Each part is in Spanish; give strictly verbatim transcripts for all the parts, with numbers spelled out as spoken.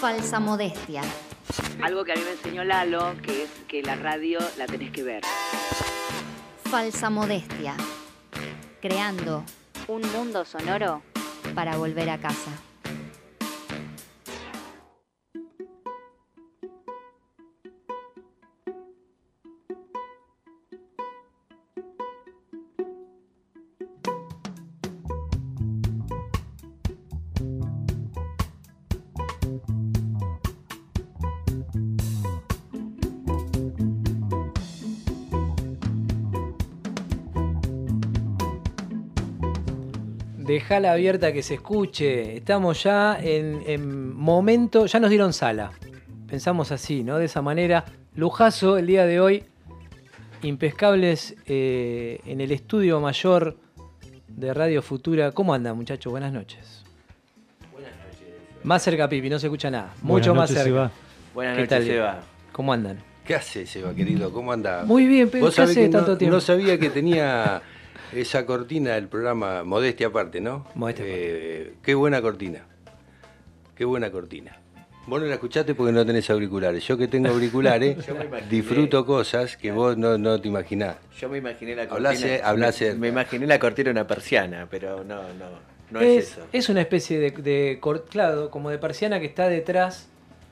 Falsa modestia. Algo que a mí me enseñó Lalo, que es que la radio la tenés que ver. Falsa modestia. Creando Un mundo sonoro para volver a casa. Dejala abierta que se escuche. Estamos ya en, en momento, ya nos dieron sala. Pensamos así, ¿no? De esa manera. Lujazo el día de hoy. Impescables eh, en el estudio mayor de Radio Futura. ¿Cómo andan, muchachos? Buenas noches. Buenas noches. Más cerca, Pipi, no se escucha nada. Buenas Mucho más noches, cerca. Seba. Buenas ¿Qué noches, tal? Seba. ¿Cómo andan? ¿Qué hace, Seba, querido? ¿Cómo anda? Muy bien, pero Vos ¿qué sabés hace que tanto no, tiempo? no sabía que tenía esa cortina del programa, Modestia aparte, ¿no? Modestia eh, Qué buena cortina. Qué buena cortina. Vos no la escuchaste porque no tenés auriculares. Yo que tengo auriculares, Yo me imaginé. disfruto cosas que vos no, no te imaginás. Yo me imaginé la cortina. Hablase- hablase- me, me imaginé la cortina de una persiana, pero no, no, no es, es, eso. es una especie de, de cor- claro, como de persiana que está detrás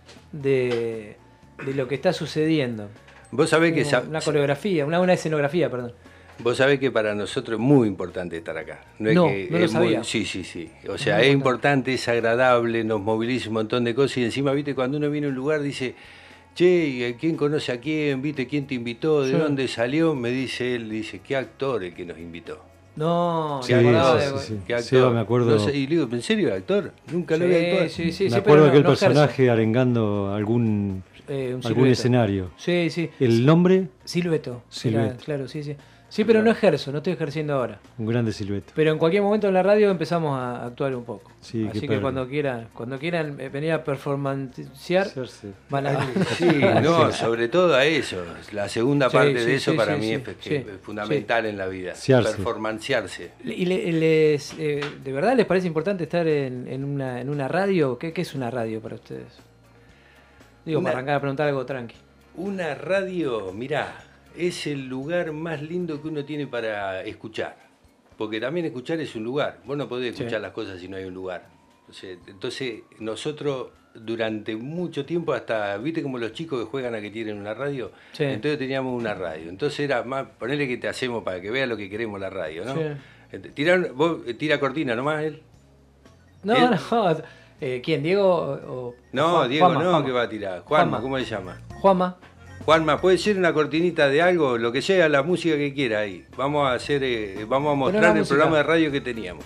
de, de lo que está sucediendo. Vos sabés que, Como sa- una coreografía, una, una escenografía, perdón. vos sabés que para nosotros es muy importante estar acá. es No, que no lo es muy- sabía. sí, sí, sí. O sea, Muy es importante, es agradable, nos moviliza un montón de cosas y encima, viste, cuando uno viene a un lugar dice, che, ¿quién conoce a quién? ¿Viste quién te invitó? ¿De Sí. dónde salió? Me dice él, dice, ¿qué actor el que nos invitó? No, Sí, me acordaba sí, de- sí, sí. ¿Qué actor? Seba, me acuerdo. No sé, y le digo, ¿en serio actor? Nunca lo Sí, vi actuar. sí, sí, Me sí, acuerdo pero de aquel no, no ejerzo. personaje arengando algún, Eh, un algún silueto. escenario. Sí, sí. El nombre, Silueto. Silueto. Era, claro, sí, sí. Sí, pero no ejerzo, no estoy ejerciendo ahora. un grande silueta. Pero en cualquier momento en la radio empezamos a actuar un poco. Sí, Así qué que perro. cuando quieran, cuando quieran eh, venir a performancear, Hacerse. van a Sí, no, sobre todo a eso. La segunda Sí, parte sí, de eso sí, para sí, mí sí, es, sí, es fundamental en la vida. Searse. Performancearse. ¿Y le- les, eh, de verdad les parece importante estar en, en una, en una radio? ¿Qué, ¿Qué es una radio para ustedes? Digo, Una- para arrancar a preguntar algo tranqui. Una radio, mirá, es el lugar más lindo que uno tiene para escuchar. Porque también escuchar es un lugar. Vos no podés escuchar Sí. las cosas si no hay un lugar. Entonces, entonces, nosotros durante mucho tiempo, hasta, viste como los chicos que juegan a que tienen una radio, Sí. entonces teníamos una radio. Entonces era más, ponele que te hacemos para que veas lo que queremos la radio, ¿no? Sí. Ent- Tirar, vos eh, tira cortina nomás él. No, ¿Él? no. Eh, ¿Quién? ¿Diego o, o- No, Juan- Diego, Juanma, no, Juanma. que va a tirar. Juanma, Juanma. ¿cómo le llama? Juanma. Juanma, puede ser una cortinita de algo, lo que sea, la música que quiera ahí. Vamos a hacer, eh, vamos a mostrar la el música. programa de radio que teníamos.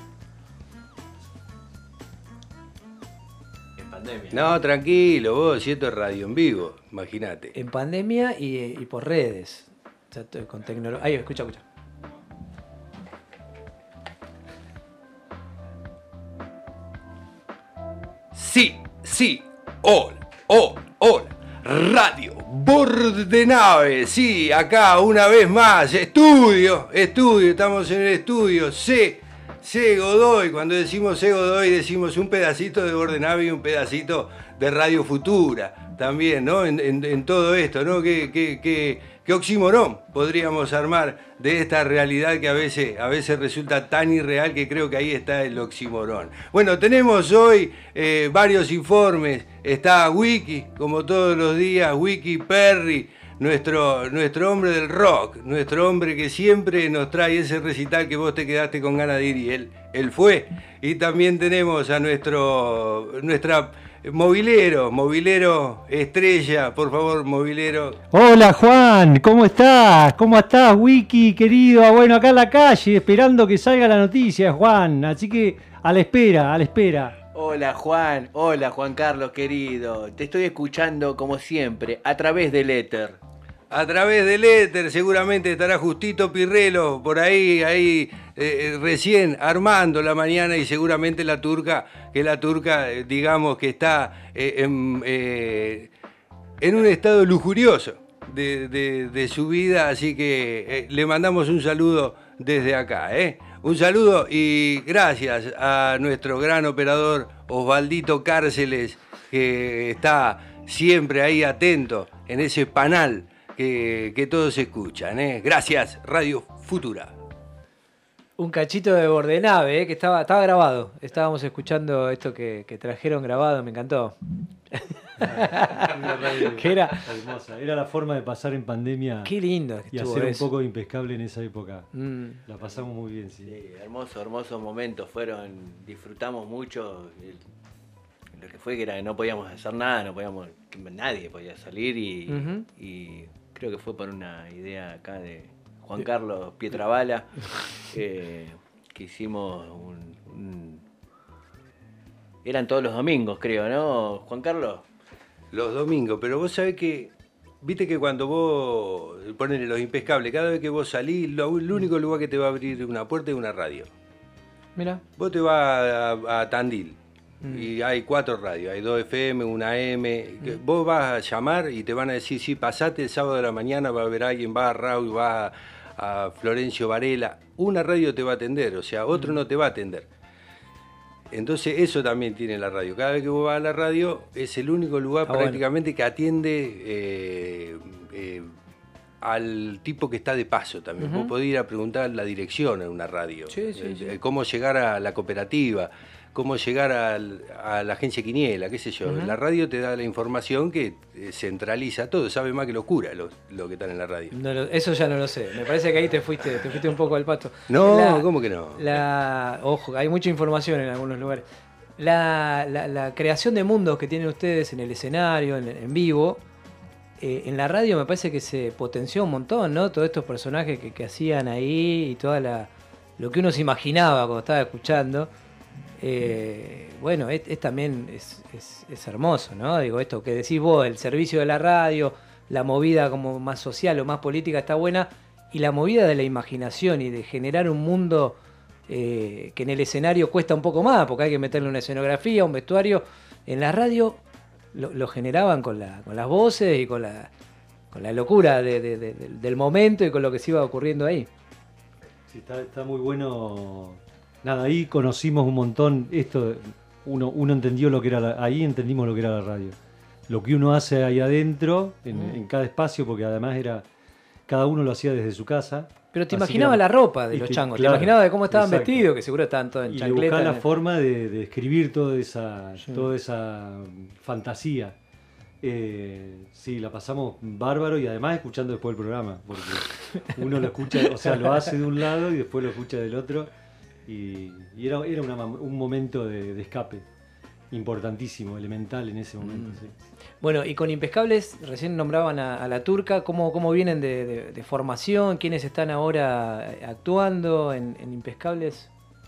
En pandemia. No, tranquilo, vos, si esto es radio en vivo, imagínate. En pandemia y, y por redes. O sea, t- con tecnología. Ahí, escucha, escucha. Sí, sí, hola, hola, hola. Radio Bordenave, sí, acá una vez más, estudio, estudio, estamos en el estudio, C, C Godoy, cuando decimos C Godoy decimos un pedacito de Bordenave y un pedacito de Radio Futura, también, ¿no? En, en- en todo esto, ¿no? ¿Qué, qué, qué, qué oxímoron podríamos armar de esta realidad que a veces, a veces resulta tan irreal que creo que ahí está el oxímoron. Bueno, tenemos hoy eh, varios informes. Está Wiki, como todos los días, Wiki Perry, nuestro, nuestro hombre del rock, nuestro hombre que siempre nos trae ese recital que vos te quedaste con ganas de ir y él, él fue. Y también tenemos a nuestro, nuestra movilero, movilero estrella, por favor, movilero. Hola Juan, ¿cómo estás? ¿Cómo estás, Wiki, querido? Bueno, acá en la calle, esperando que salga la noticia, Juan. Así que a la espera, a la espera. Hola Juan, hola Juan Carlos querido. Te estoy escuchando como siempre, a través del éter. A través del éter seguramente estará Justito Pirrelo por ahí, ahí eh, recién armando la mañana y seguramente la turca, que la turca eh, digamos que está eh, en, eh, en un estado lujurioso de, de- de su vida, así que eh, le mandamos un saludo desde acá, ¿eh? Un saludo y gracias a nuestro gran operador Osvaldito Cárceles, que está siempre ahí atento en ese panel que, que todos escuchan. ¿eh? Gracias, Radio Futura. Un cachito de Bordenave, ¿eh? que estaba, estaba grabado. Estábamos escuchando esto que, que trajeron grabado, me encantó. Una radio Que era- hermosa. Era la forma de pasar en pandemia Qué lindo que y estuvo hacer un eso. poco impecable en esa época. Mm. La pasamos muy bien, sí. Sí, hermosos, hermosos momentos fueron, disfrutamos mucho. el- Lo que fue que era que no podíamos hacer nada, no podíamos, nadie podía salir y, Ujú. y creo que fue por una idea acá de Juan Carlos Pietrabala, eh, que hicimos un, un- eran todos los domingos, creo, ¿no, Juan Carlos? Los domingos, pero vos sabés que, viste que cuando vos, ponele Los Impescables, cada vez que vos salís, lo, el único lugar que te va a abrir una puerta es una radio. Mira. Vos te vas a, a Tandil Mm. y hay cuatro radios, hay dos F M, una A M. que Vos vas a llamar y te van a decir, sí, pasate el sábado de la mañana, va a haber alguien, va a Raúl, va a, a Florencio Varela. Una radio te va a atender, o sea, otro no te va a atender. Entonces eso también tiene la radio. Cada vez que vos vas a la radio es el único lugar Ah, bueno. prácticamente que atiende eh, eh, al tipo que está de paso también. Ujú. Vos podés ir a preguntar la dirección en una radio, Sí, sí, eh, sí. eh, cómo llegar a la cooperativa, cómo llegar al- a la agencia Quiniela, qué sé yo. Ujú. La radio te da la información que eh, centraliza todo, sabe más que los curas lo, lo que están en la radio. No lo- eso ya no lo sé. Me parece que ahí te fuiste, te fuiste un poco al pato. No, La- ¿cómo que no? La, ojo, hay mucha información en algunos lugares. La, la- la creación de mundos que tienen ustedes en el escenario, en, en vivo, eh, en la radio me parece que se potenció un montón, ¿no? Todos estos personajes que, que hacían ahí y toda la lo que uno se imaginaba cuando estaba escuchando. Eh, bueno, es, es también es, es- es hermoso, ¿no? Digo, esto que decís vos, el servicio de la radio, la movida como más social o más política está buena, y la movida de la imaginación y de generar un mundo eh, que en el escenario cuesta un poco más, porque hay que meterle una escenografía, un vestuario. En la radio lo, lo generaban con, la, con las voces y con la, con la locura de- de- de- del- del momento y con lo que se iba ocurriendo ahí. Sí, está, está muy bueno. Nada, ahí conocimos un montón. Esto, uno, uno entendió lo que era la, ahí entendimos lo que era la radio. Lo que uno hace ahí adentro, en, Mm. en cada espacio, porque además era. Cada uno lo hacía desde su casa. Pero te Así imaginaba que- la ropa de y los te- changos, claro, te imaginaba de cómo estaban exacto. vestidos, que seguro estaban todos en Y le chancleta. buscaba la en el- forma de, de escribir toda esa, Sí. toda esa fantasía. Eh, sí, la pasamos bárbaro y además escuchando después el programa, porque uno lo escucha, o sea, lo hace de un lado y después lo escucha del otro. Y, y era, era una- un momento de, de escape importantísimo, elemental en ese momento. Mm. Sí. Bueno, y con Impescables, recién nombraban a, a la Turca, ¿cómo, cómo vienen de, de- de formación? ¿Quiénes están ahora eh, actuando en, en Impescables?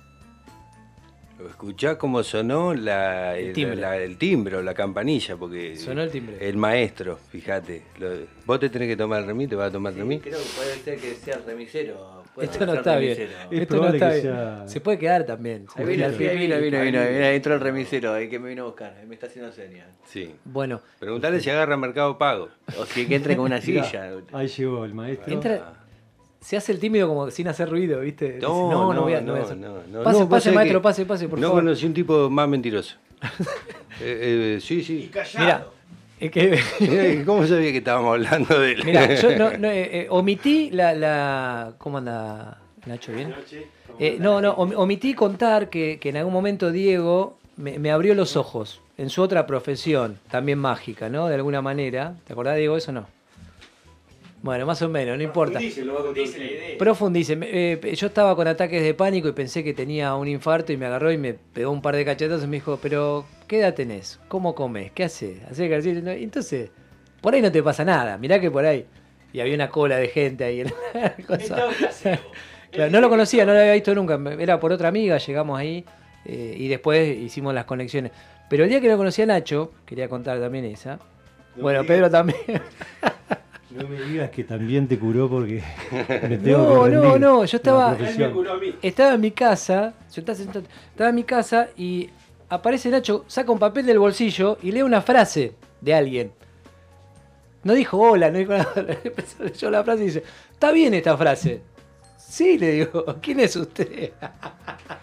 Escuchá cómo sonó la, El el, timbre. la- el timbre o la campanilla, porque Sonó el timbre. el maestro, fíjate. lo- vos te tenés que tomar el remí, te vas a tomar el remí. Creo que puede ser que sea el remisero. puede Esto ser no el está bien. remisero. Es Esto no probable está que bien. sea- Se puede quedar también. Ahí vino, Al ahí pipí. vino, vino, vino, vino, entró el remisero, el que me vino a buscar, me está haciendo señas. Sí. Bueno, Preguntale si agarra Mercado Pago. O si que entre con una Mirá, silla. ahí llegó el maestro. entra, se hace el tímido como sin hacer ruido, ¿viste? Dice, No, no, no, voy a, no voy a no, hacer. no, no. Pase, No, vos pase, sabés maestro, que pase, pase, por no favor. conocí un tipo más mentiroso. Eh, eh, sí, sí. Mira, es que Mirá, ¿cómo sabía que estábamos hablando de él? Mira, yo no, no, eh, eh, omití la, la. ¿Cómo anda Nacho? ¿Bien? Eh, no, no, om- omití contar que, que en algún momento Diego me, me abrió los ojos en su otra profesión, también mágica, ¿no? De alguna manera. ¿Te acordás, Diego, eso o no? Bueno, más o menos, no importa. Profundice. Me- eh, yo estaba con ataques de pánico y pensé que tenía un infarto y me agarró y me pegó un par de cachetazos y me dijo, pero ¿qué edad tenés? ¿Cómo comes? ¿Qué haces? ¿Haces ejercicio? No, entonces, por ahí no te pasa nada. Mirá que por ahí. Y había una cola de gente ahí en la cosa. Claro, no lo conocía, no lo había visto nunca. Era por otra amiga, llegamos ahí eh, y después hicimos las conexiones. Pero el día que lo conocí a Nacho, quería contar también esa. No bueno, me Pedro también. No me digas que también te curó porque me tengo No, que no, rendir. no, yo estaba- La profesión. Estaba en mi casa, yo estaba, sentado- estaba en mi casa y aparece Nacho, saca un papel del bolsillo y lee una frase de alguien. No dijo hola, no dijo nada. Empezó a leer la frase y dice, está bien esta frase. Sí, le digo, ¿quién es usted?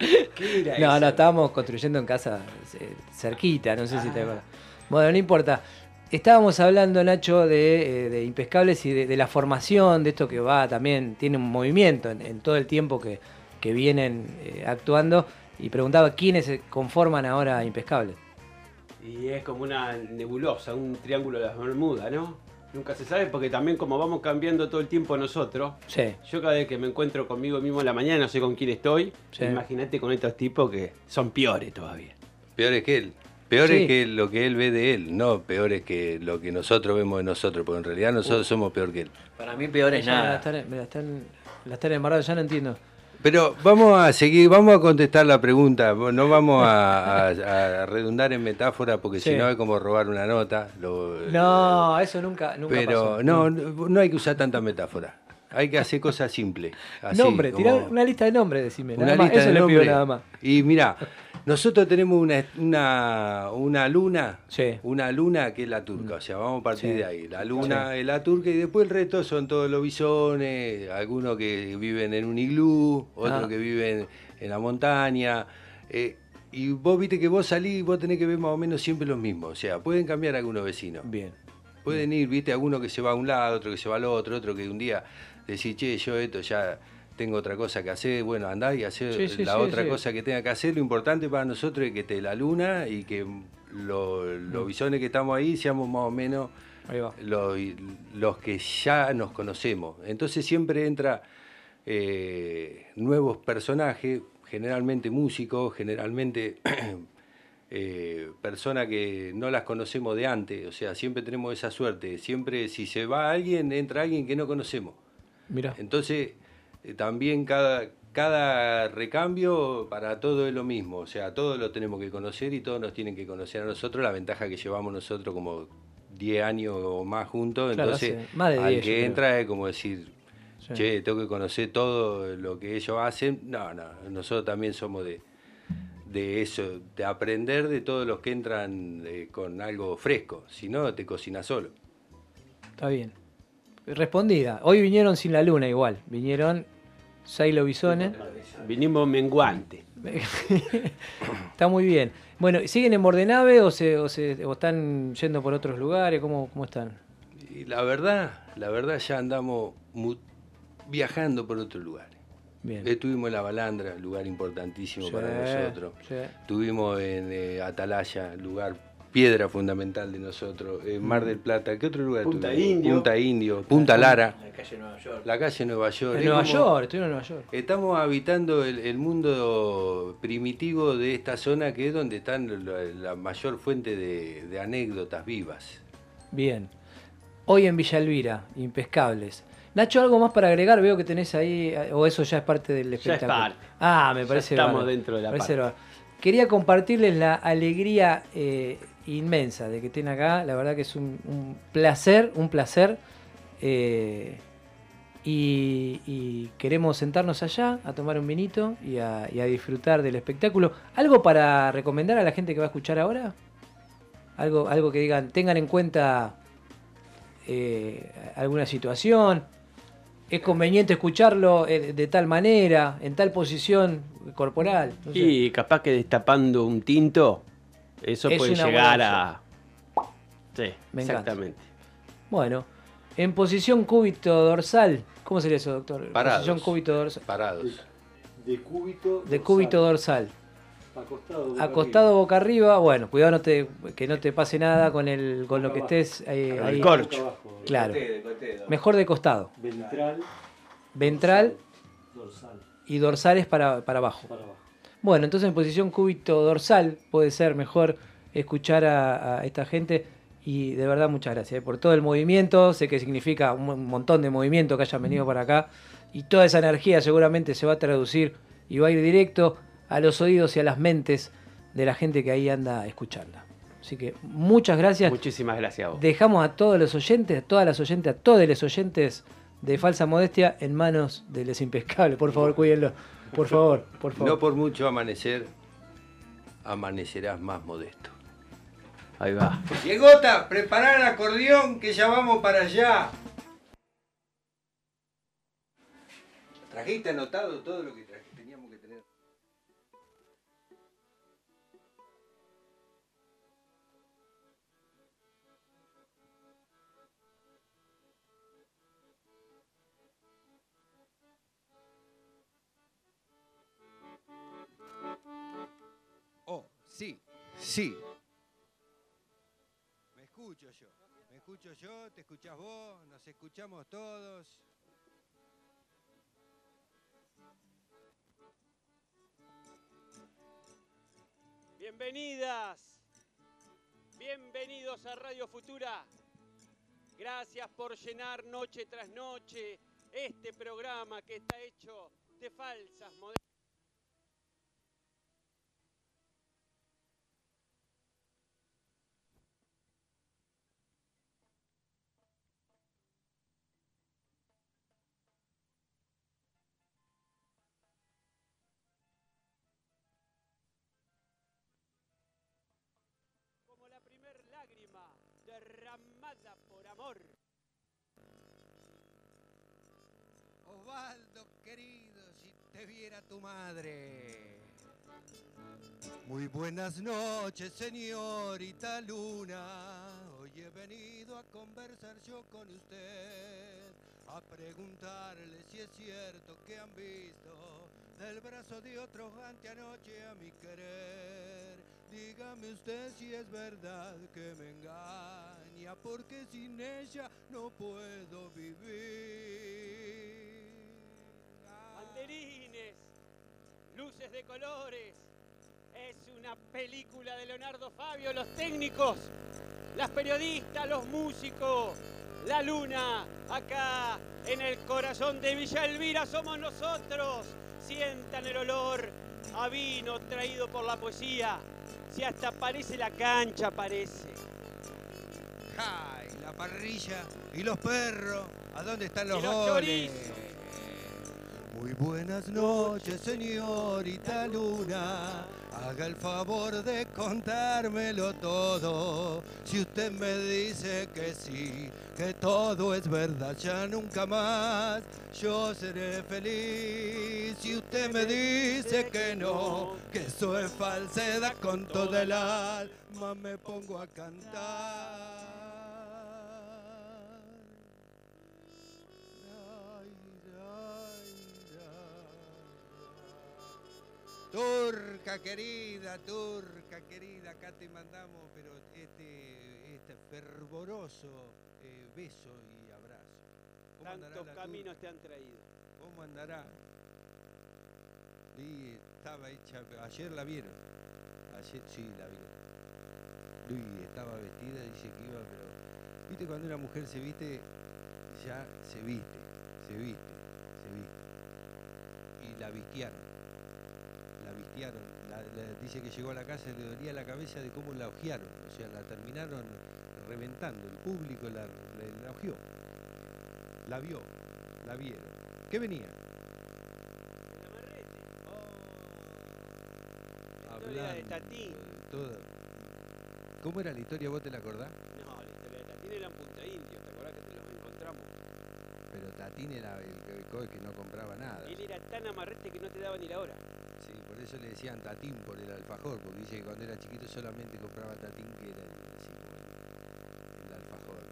¿Qué era No, eso? no, estábamos construyendo en casa eh, cerquita, no sé si te acuerdas. Bueno, no importa. Estábamos hablando, Nacho, de, eh, de Impescables y de, de la formación, de esto que va también, tiene un movimiento en, en todo el tiempo que, que vienen eh, actuando, y preguntaba quiénes se conforman ahora Impescables. Y es como una nebulosa, un triángulo de las Bermudas, ¿no? Nunca se sabe porque también como vamos cambiando todo el tiempo nosotros, Sí. yo cada vez que me encuentro conmigo mismo en la mañana no sé con quién estoy, Sí. imagínate con estos tipos que son peores todavía. Peores que él. Peores Sí. que lo que él ve de él, no peores que lo que nosotros vemos de nosotros, porque en realidad nosotros somos peor que él. Para mí peor es Ya me la nada. están, me la están, la están embarrando, ya no entiendo. Pero vamos a seguir, vamos a contestar la pregunta, no vamos a, a- a redundar en metáfora porque Sí. si no es como robar una nota. lo- No, eso nunca, nunca pero pasó. no, no no hay que usar tanta metáfora, hay que hacer cosas simples. así, Nombre, como- tirá una lista de nombres, decime. una Nada más, lista eso de le pido nombres. nada más. Y mira, nosotros tenemos una, una, una luna, Sí. una luna que es la turca, o sea, vamos a partir Sí. de ahí. La luna es la turca y después el resto son todos los bisones, algunos que viven en un iglú, otros Ah. que viven en la montaña. eh, y vos viste que vos salís y vos tenés que ver más o menos siempre los mismos, o sea, pueden cambiar algunos vecinos. Bien. Pueden ir, viste, alguno que se va a un lado, otro que se va al otro, otro que un día decís, che, yo esto ya tengo otra cosa que hacer, bueno, andá y hacer Sí, sí, la sí, otra sí. cosa que tenga que hacer. Lo importante para nosotros es que esté la luna y que lo- los bisones que estamos ahí seamos más o menos Ahí va. los, los que ya nos conocemos. Entonces siempre entra eh, nuevos personajes, generalmente músicos, generalmente eh, personas que no las conocemos de antes, o sea, siempre tenemos esa suerte, siempre si se va alguien, entra alguien que no conocemos. Mirá. Entonces, eh, también cada, cada recambio para todo es lo mismo, o sea, todos lo tenemos que conocer y todos nos tienen que conocer a nosotros, la ventaja que llevamos nosotros como diez años o más juntos, Claro, entonces hace más de al diez, yo que creo. entra es como decir, Sí. che, tengo que conocer todo lo que ellos hacen. No, no, nosotros también somos de, de eso, de aprender de todos los que entran eh, con algo fresco, si no te cocinas solo. Está bien. Respondida. Hoy vinieron sin la luna igual. Vinieron Sailo Bisones. Vinimos menguante. Está muy bien. Bueno, ¿siguen en Bordenave o, se, o, se, o están yendo por otros lugares? ¿Cómo, cómo están? Y la verdad, la verdad ya andamos mu- viajando por otros lugares. Bien. Estuvimos en La Balandra, lugar importantísimo Sí, para nosotros. sí. Estuvimos en eh, Atalaya, lugar piedra fundamental de nosotros. En Mar del Plata, ¿qué otro lugar Punta estuvimos? Indio. Punta Indio, Punta Lara, La calle Nueva York. la calle Nueva York. En Es Nueva como- York, estuvieron en Nueva York. Estamos habitando el, el mundo primitivo de esta zona que es donde están la, la mayor fuente de, de anécdotas vivas. Bien. Hoy en Villa Elvira, Impescables. Nacho, ¿algo más para agregar? Veo que tenés ahí, o eso ya es parte del Ya es espectáculo. parte. Ah, me Ya parece estamos bárbaro. dentro de la Me parece parte. bárbaro. Quería compartirles la alegría eh, inmensa de que estén acá. La verdad que es un, un placer, un placer. eh, y, y queremos sentarnos allá a tomar un vinito y a, y a disfrutar del espectáculo. ¿Algo para recomendar a la gente que va a escuchar ahora? Algo, algo que digan, tengan en cuenta eh, alguna situación. ¿Es conveniente escucharlo eh, de tal manera, en tal posición corporal? No sé. Y capaz que destapando un tinto, eso Es puede una llegar buena a... Sí, Me encanta. exactamente. Bueno, en posición cúbito dorsal, ¿cómo sería eso, doctor? Parados. Posición cúbito dorsal. Parados. De cúbito. De cúbito dorsal. Acostado. boca Acostado boca arriba, bueno, cuidado no te, que no te pase nada con el con lo que Boca estés eh, Con el ahí. corcho. arriba, boca abajo. Claro. Mejor de costado. Ventral. Ventral Dorsal. y dorsales para, para abajo. Para abajo. Bueno, entonces en posición cúbito dorsal puede ser mejor escuchar a, a esta gente y de verdad muchas gracias eh, por todo el movimiento. Sé que significa un, un montón de movimiento que hayan venido para acá y toda esa energía seguramente se va a traducir y va a ir directo a los oídos y a las mentes de la gente que ahí anda escuchando. Así que muchas gracias. Muchísimas gracias a vos. Dejamos a todos los oyentes, a todas las oyentes, a todos los oyentes de Falsa Modestia en manos de Les Impescables. Por favor, cuídenlo. Por favor, por favor. No por mucho amanecer, amanecerás más modesto. Ahí va. Diegota, prepara el acordeón que ya vamos para allá. ¿Trajiste anotado todo lo que tra- teníamos que tener? Sí, sí. Me escucho yo. Me escucho yo, te escuchás vos, nos escuchamos todos. Bienvenidas, bienvenidos a Radio Futura. Gracias por llenar noche tras noche este programa que está hecho de falsas modestas. Como la primer lágrima derramada por amor. Osvaldo, querido, si te viera tu madre. Muy buenas noches, señorita Luna. Hoy he venido a conversar yo con usted, a preguntarle si es cierto que han visto del brazo de otro anteanoche a mi querer. Dígame usted si es verdad que me engaña, porque sin ella no puedo vivir. Banderines, luces de colores, es una película de Leonardo Fabio, los técnicos, las periodistas, los músicos, la luna, acá en el corazón de Villa Elvira somos nosotros. Sientan el olor a vino traído por la poesía, si hasta parece la cancha parece. ¡Ay! La parrilla y los perros, ¿a dónde están los, Y los goles? chorizos. Muy buenas noches, señorita Luna. Haga el favor de contármelo todo. Si usted me dice que sí, que todo es verdad, ya nunca más yo seré feliz. Si usted me dice que no, que eso es falsedad, con toda el alma me pongo a cantar. Turca querida, turca querida, acá te mandamos pero este, este fervoroso eh, beso y abrazo. ¿Cómo andará Tantos la caminos turca? te han traído. ¿Cómo andará? Sí, estaba hecha, ayer la vieron. Ayer sí la vieron. Luis estaba vestida, dice que iba, pero viste cuando una mujer se viste, ya se viste, se viste, se viste. Y la vistiaron. La vistiaron, la, la, dice que llegó a la casa y le dolía la cabeza de cómo la ojearon, o sea, la terminaron reventando, el público la, la, la ojeó, la vio, la vieron. ¿Qué venía? El amarrete. Oh, La historia de Tatín. Todo. ¿Cómo era la historia? ¿Vos te la acordás? No, la historia de Tatín era en Punta Indio, ¿te acordás que te los encontramos? Pero Tatín era el que, que no compraba nada. Él era tan amarrete que no te daba ni la hora. Sí, por eso le decían Tatín por el alfajor, porque dice que cuando era chiquito solamente compraba Tatín, que era el, así como el, el alfajor.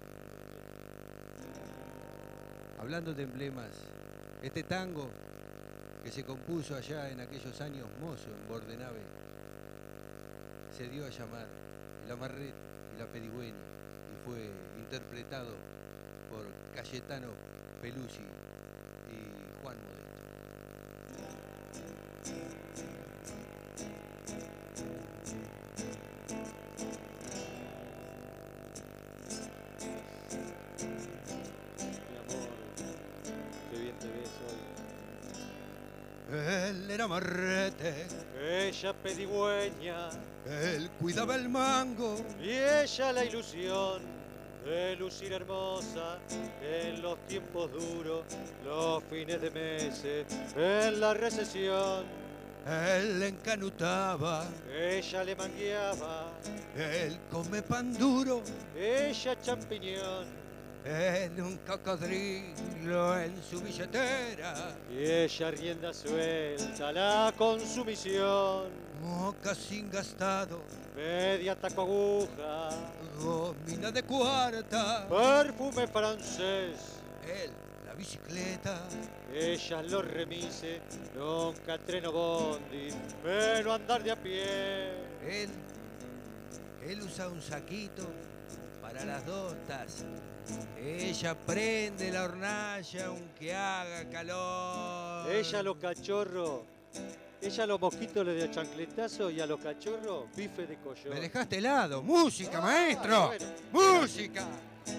Hablando de emblemas, este tango que se compuso allá en aquellos años mozos en Bordenave, se dio a llamar El Amarrete y la Pedigüeña y fue interpretado por Cayetano Pelusi y Juan Modesto. Mi amor, qué bien te ves hoy. Él era amarrete, Ella pedigüeña él cuidaba el mango, y ella la ilusión de lucir hermosa en los tiempos duros, los fines de meses, en la recesión. él encanutaba, Ella le mangueaba, él come pan duro, ella champiñón. él un cocodrilo en su billetera, Y ella rienda suelta la consumición. mocasín gastado, Media taco aguja, gomina de cuarta, perfume francés. él la bicicleta. Ellas los remises, nunca treno bondi, pero andar de a pie. Él, él usa un saquito para las dos tazas. Ella prende la hornalla aunque haga calor. Ella los cachorros, ella a los mosquitos le dio chancletazo y a los cachorros bife de collón. Me dejaste helado. ¡Música, maestro! Bueno. ¡Música!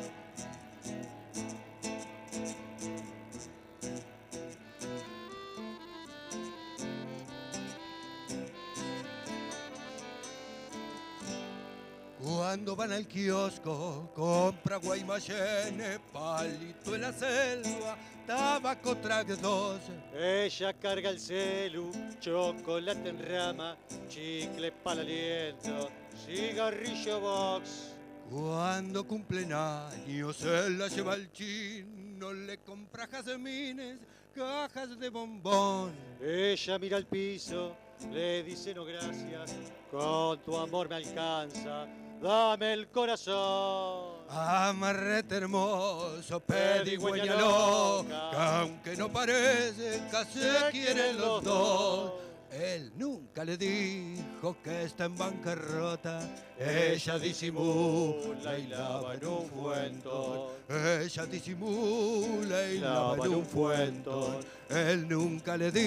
Cuando van al kiosco, compra Guaymallén, palito en la selva, tabaco track dos. Ella carga el celu, chocolate en rama, chicle para el aliento, cigarrillo box. Cuando cumplen años, él la lleva al chino, le compra jazmines, cajas de bombón. Ella mira al piso, le dice no gracias, con tu amor me alcanza, dame el corazón. Amarrete hermoso, Pedigüeña pedigüeña loca, que aunque no parece, casi se quieren los dos. Él nunca le dijo que está en bancarrota. Ella disimula y lava en un fuentón. Ella disimula y lava en un fuentón. Él nunca le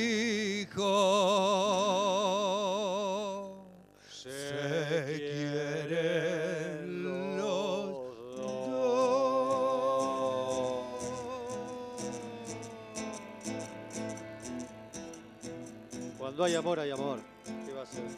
dijo. Se quieren los dos. Cuando hay amor, hay amor. ¿Qué va a ser?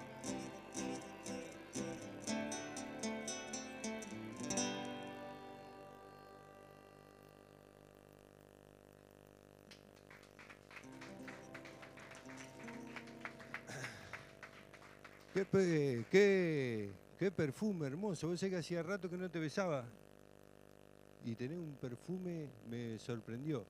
Qué, pe- qué, qué perfume hermoso. Vos sabés que hacía rato que no te besaba. Y tener un perfume me sorprendió.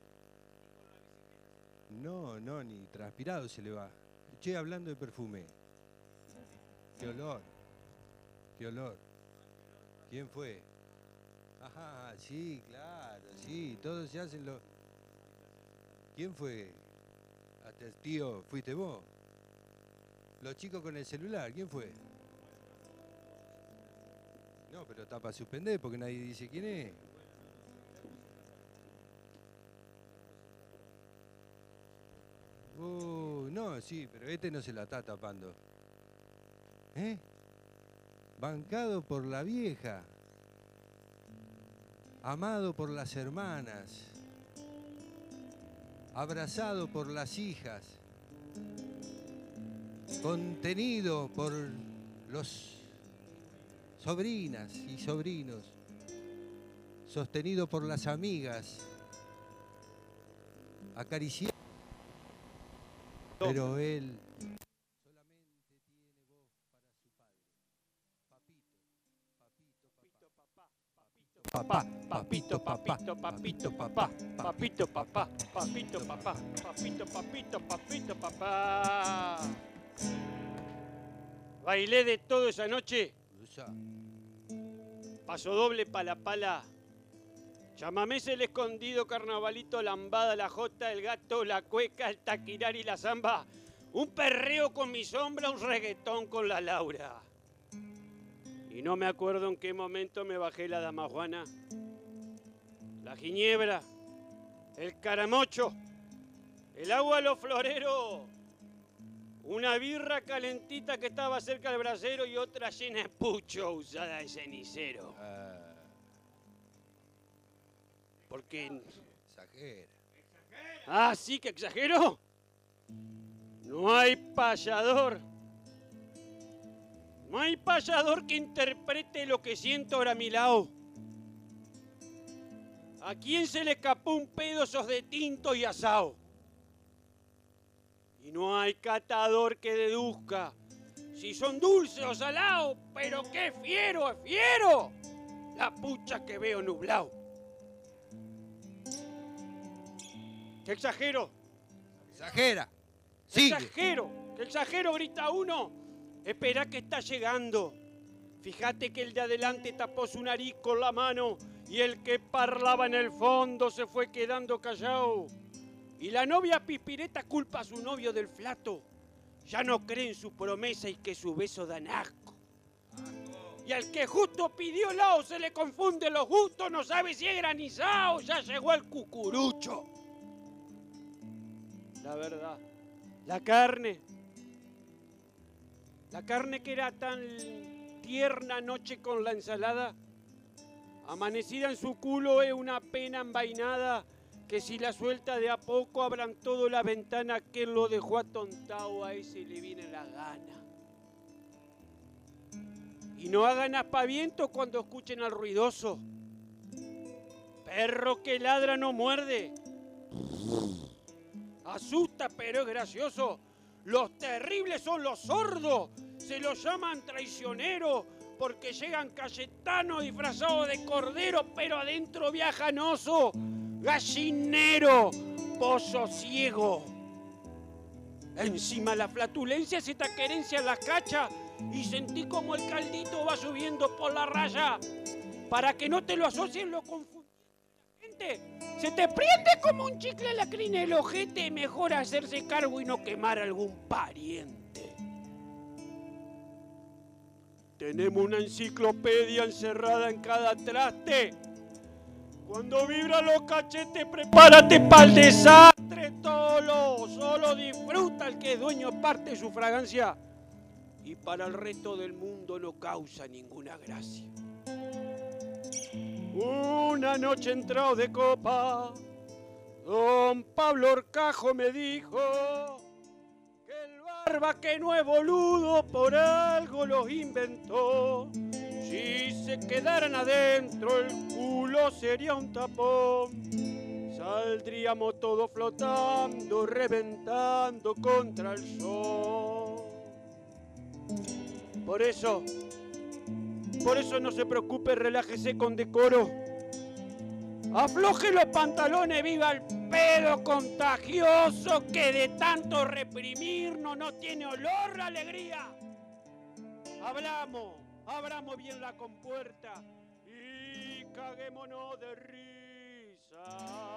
No, no, ni transpirado se le va. Che, hablando de perfume. Qué olor. Qué olor. ¿Quién fue? Ajá, sí, claro, sí. Todos se hacen lo... ¿Quién fue? Hasta el tío, ¿fuiste vos? Los chicos con el celular, ¿quién fue? No, pero está para suspender porque nadie dice quién es. Uh, no, sí, pero este no se la está tapando. ¿Eh? Bancado por la vieja. Amado por las hermanas. Abrazado por las hijas. Contenido por los sobrinas y sobrinos. Sostenido por las amigas. Acariciado. Pero él solamente tiene voz para su padre. Papito, papito, papito, papá. Papito, papá, papito, papá, papito, papito, papito, papá. Bailé de todo esa noche, Usa. paso doble pa' la pala. Chamamés el escondido, carnavalito, lambada, la jota, el gato, la cueca, el taquirar y la zamba. Un perreo con mi sombra, un reggaetón con la Laura. Y no me acuerdo en qué momento me bajé la dama Juana, la ginebra, el caramocho, el agua a los floreros, una birra calentita que estaba cerca del brasero y otra llena de pucho usada de cenicero. Ah, Porque... exagera. Ah, sí que exagero. No hay payador. No hay payador que interprete lo que siento ahora a mi lado. ¿A quién se le escapó un pedo esos de tinto y asado? Y no hay catador que deduzca si son dulces o salados, pero qué fiero, es fiero. La pucha que veo nublado. ¿Qué exagero? Exagera. Sigue. Exagero, que exagero, grita uno. Espera que está llegando. Fíjate que el de adelante tapó su nariz con la mano y el que parlaba en el fondo se fue quedando callado. Y la novia Pispireta culpa a su novio del flato. Ya no cree en su promesa y que su beso dan asco. Y al que justo pidió helado se le confunde los gustos, no sabe si es granizado, ya llegó el cucurucho. La verdad, la carne, la carne que era tan tierna anoche con la ensalada, amanecida en su culo es una pena envainada, que si la suelta de a poco abran todo la ventana que él lo dejó atontado, a ese le viene la gana. Y no hagan aspavientos cuando escuchen al ruidoso. Perro que ladra no muerde. Asusta, pero es gracioso. Los terribles son los sordos. Se los llaman traicioneros porque llegan cayetanos disfrazados de cordero, pero adentro viajan oso, gallinero, pozo ciego. Encima la flatulencia es esta querencia en las cachas y sentí como el caldito va subiendo por la raya. Para que no te lo asocien, lo confundiendo la gente. Se te prende como un chicle la crina el ojete. Mejor hacerse cargo y no quemar a algún pariente. Tenemos una enciclopedia encerrada en cada traste. Cuando vibran los cachetes, prepárate para el desastre. Tolo, solo disfruta el que es dueño parte de su fragancia. Y para el resto del mundo no causa ninguna gracia. Una noche entrado de copa, don Pablo Horcajo me dijo que el barba que no es boludo por algo los inventó. Si se quedaran adentro el culo sería un tapón. Saldríamos todos flotando, reventando contra el sol. Por eso, por eso no se preocupe, relájese con decoro. Afloje los pantalones, viva el pedo contagioso que de tanto reprimirnos no tiene olor la alegría. Hablamos, abramos bien la compuerta y caguémonos de risa.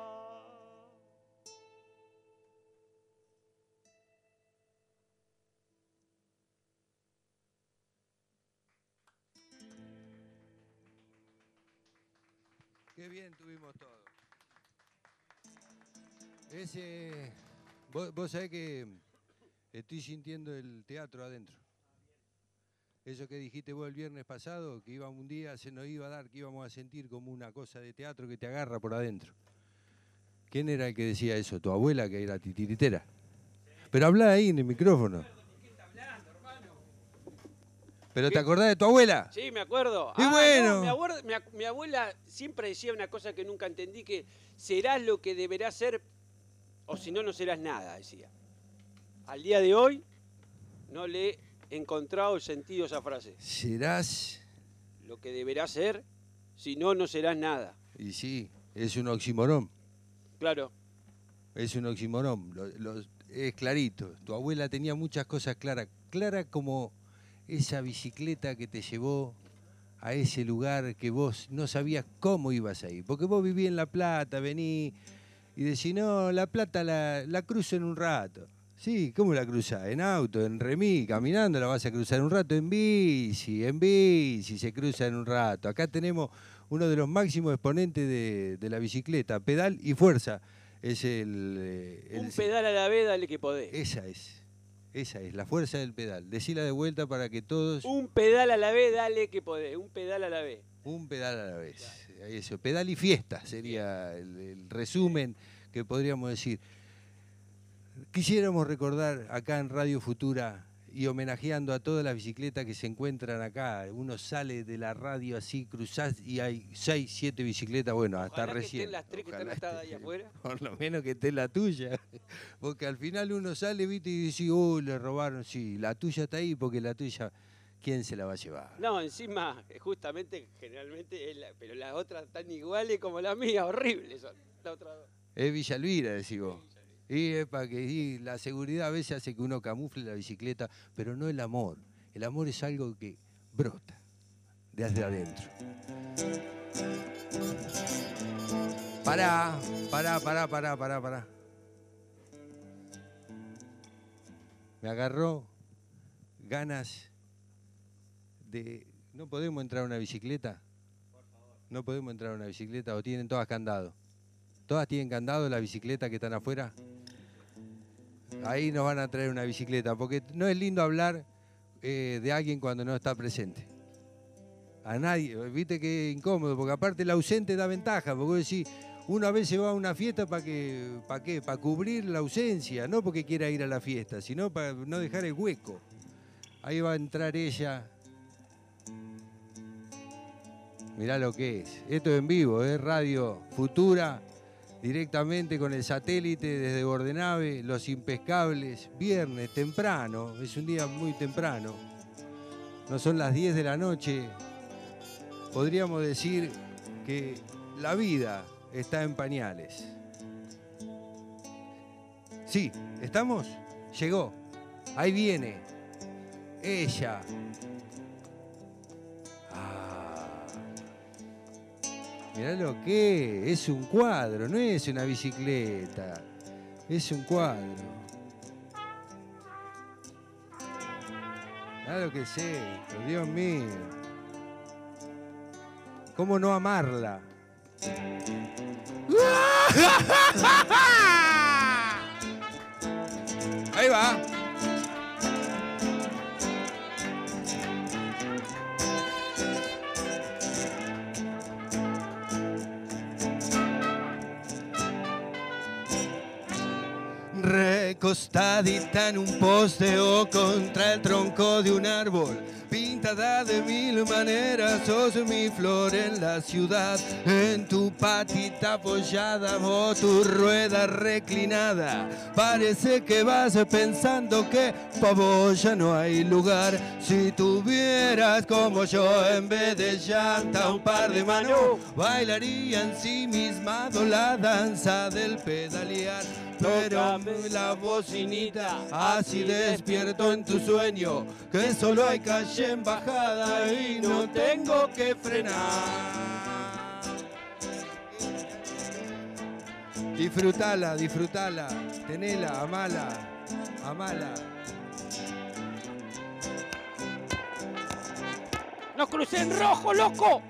Qué bien tuvimos todo. Ese, vos, vos sabés que estoy sintiendo el teatro adentro. Eso que dijiste vos el viernes pasado, que íbamos un día, se nos iba a dar, que íbamos a sentir como una cosa de teatro que te agarra por adentro. ¿Quién era el que decía eso? ¿Tu abuela, que era titiritera? Pero habla ahí en el micrófono. ¿Pero te acordás de tu abuela? Sí, me acuerdo. Y ah, bueno. No, mi, abuela, mi, mi abuela siempre decía una cosa que nunca entendí, que serás lo que deberás ser o si no, no serás nada, decía. Al día de hoy no le he encontrado el sentido a esa frase. Serás lo que deberás ser, si no, no serás nada. Y sí, es un oxímoron. Claro. Es un oxímoron, lo, lo, es clarito. Tu abuela tenía muchas cosas claras, claras como esa bicicleta que te llevó a ese lugar que vos no sabías cómo ibas a ir. Porque vos vivías en La Plata, vení y decís, no, La Plata la, la cruzo en un rato. Sí, ¿cómo la cruzás? En auto, en remis, caminando la vas a cruzar en un rato, en bici, en bici se cruza en un rato. Acá tenemos uno de los máximos exponentes de, de la bicicleta, pedal y fuerza. Es el, el... Un pedal a la vez, dale que podés. Esa es. Esa es, la fuerza del pedal. Decila de vuelta para que todos... Un pedal a la vez, dale que podés. Un pedal a la vez. Un pedal a la vez. Eso, pedal y fiesta sería el, el resumen que podríamos decir. Quisiéramos recordar acá en Radio Futura y homenajeando a todas las bicicletas que se encuentran acá. Uno sale de la radio así, cruzás y hay seis, siete bicicletas, bueno, hasta Ojalá recién. Que estén las tres que están atadas ahí afuera. Por lo menos que esté la tuya. Porque al final uno sale, viste, y dice, uy, le robaron. Sí, la tuya está ahí porque la tuya, ¿quién se la va a llevar? No, encima, justamente, generalmente, es la, pero las otras están iguales como las mías, horribles son. La otra dos. Es Villa Elvira, decís vos. Y es para que y la seguridad a veces hace que uno camufle la bicicleta, pero no el amor. El amor es algo que brota. desde adentro. Pará, pará, pará, pará, pará, pará. Me agarró ganas de... ¿No podemos entrar a una bicicleta? ¿No podemos entrar a una bicicleta o tienen todas candado? ¿Todas tienen candado las bicicletas que están afuera? Ahí nos van a traer una bicicleta, porque no es lindo hablar eh, de alguien cuando no está presente. A nadie, viste que es incómodo, porque aparte el ausente da ventaja, porque vos decís, uno a veces va a una fiesta para que, ¿para qué? Para cubrir la ausencia, no porque quiera ir a la fiesta, sino para no dejar el hueco. Ahí va a entrar ella. Mirá lo que es. Esto es en vivo, es Radio Futura, directamente con el satélite desde Bordenave, Los Impescables, viernes, temprano, es un día muy temprano. No son las diez de la noche. Podríamos decir que la vida está en pañales. Sí, ¿estamos? Llegó. Ahí viene. Ella. Ah. Mirá lo que es. Es un cuadro, no es una bicicleta. Es un cuadro. Mirá lo que es esto, Dios mío. ¿Cómo no amarla? Ahí va. Recostadita en un poste o contra el tronco de un árbol, pintada de mil maneras, sos mi flor en la ciudad. En tu patita apoyada o tu rueda reclinada, parece que vas pensando que pa' vos ya no hay lugar. Si tuvieras como yo en vez de llanta un par de manos, bailaría ensimismado la danza del pedalear. Pero la bocinita, así despierto en tu sueño, que solo hay calle en bajada y no tengo que frenar. Disfrutala, disfrutala, tenela, amala, amala. ¡No crucé en rojo, loco!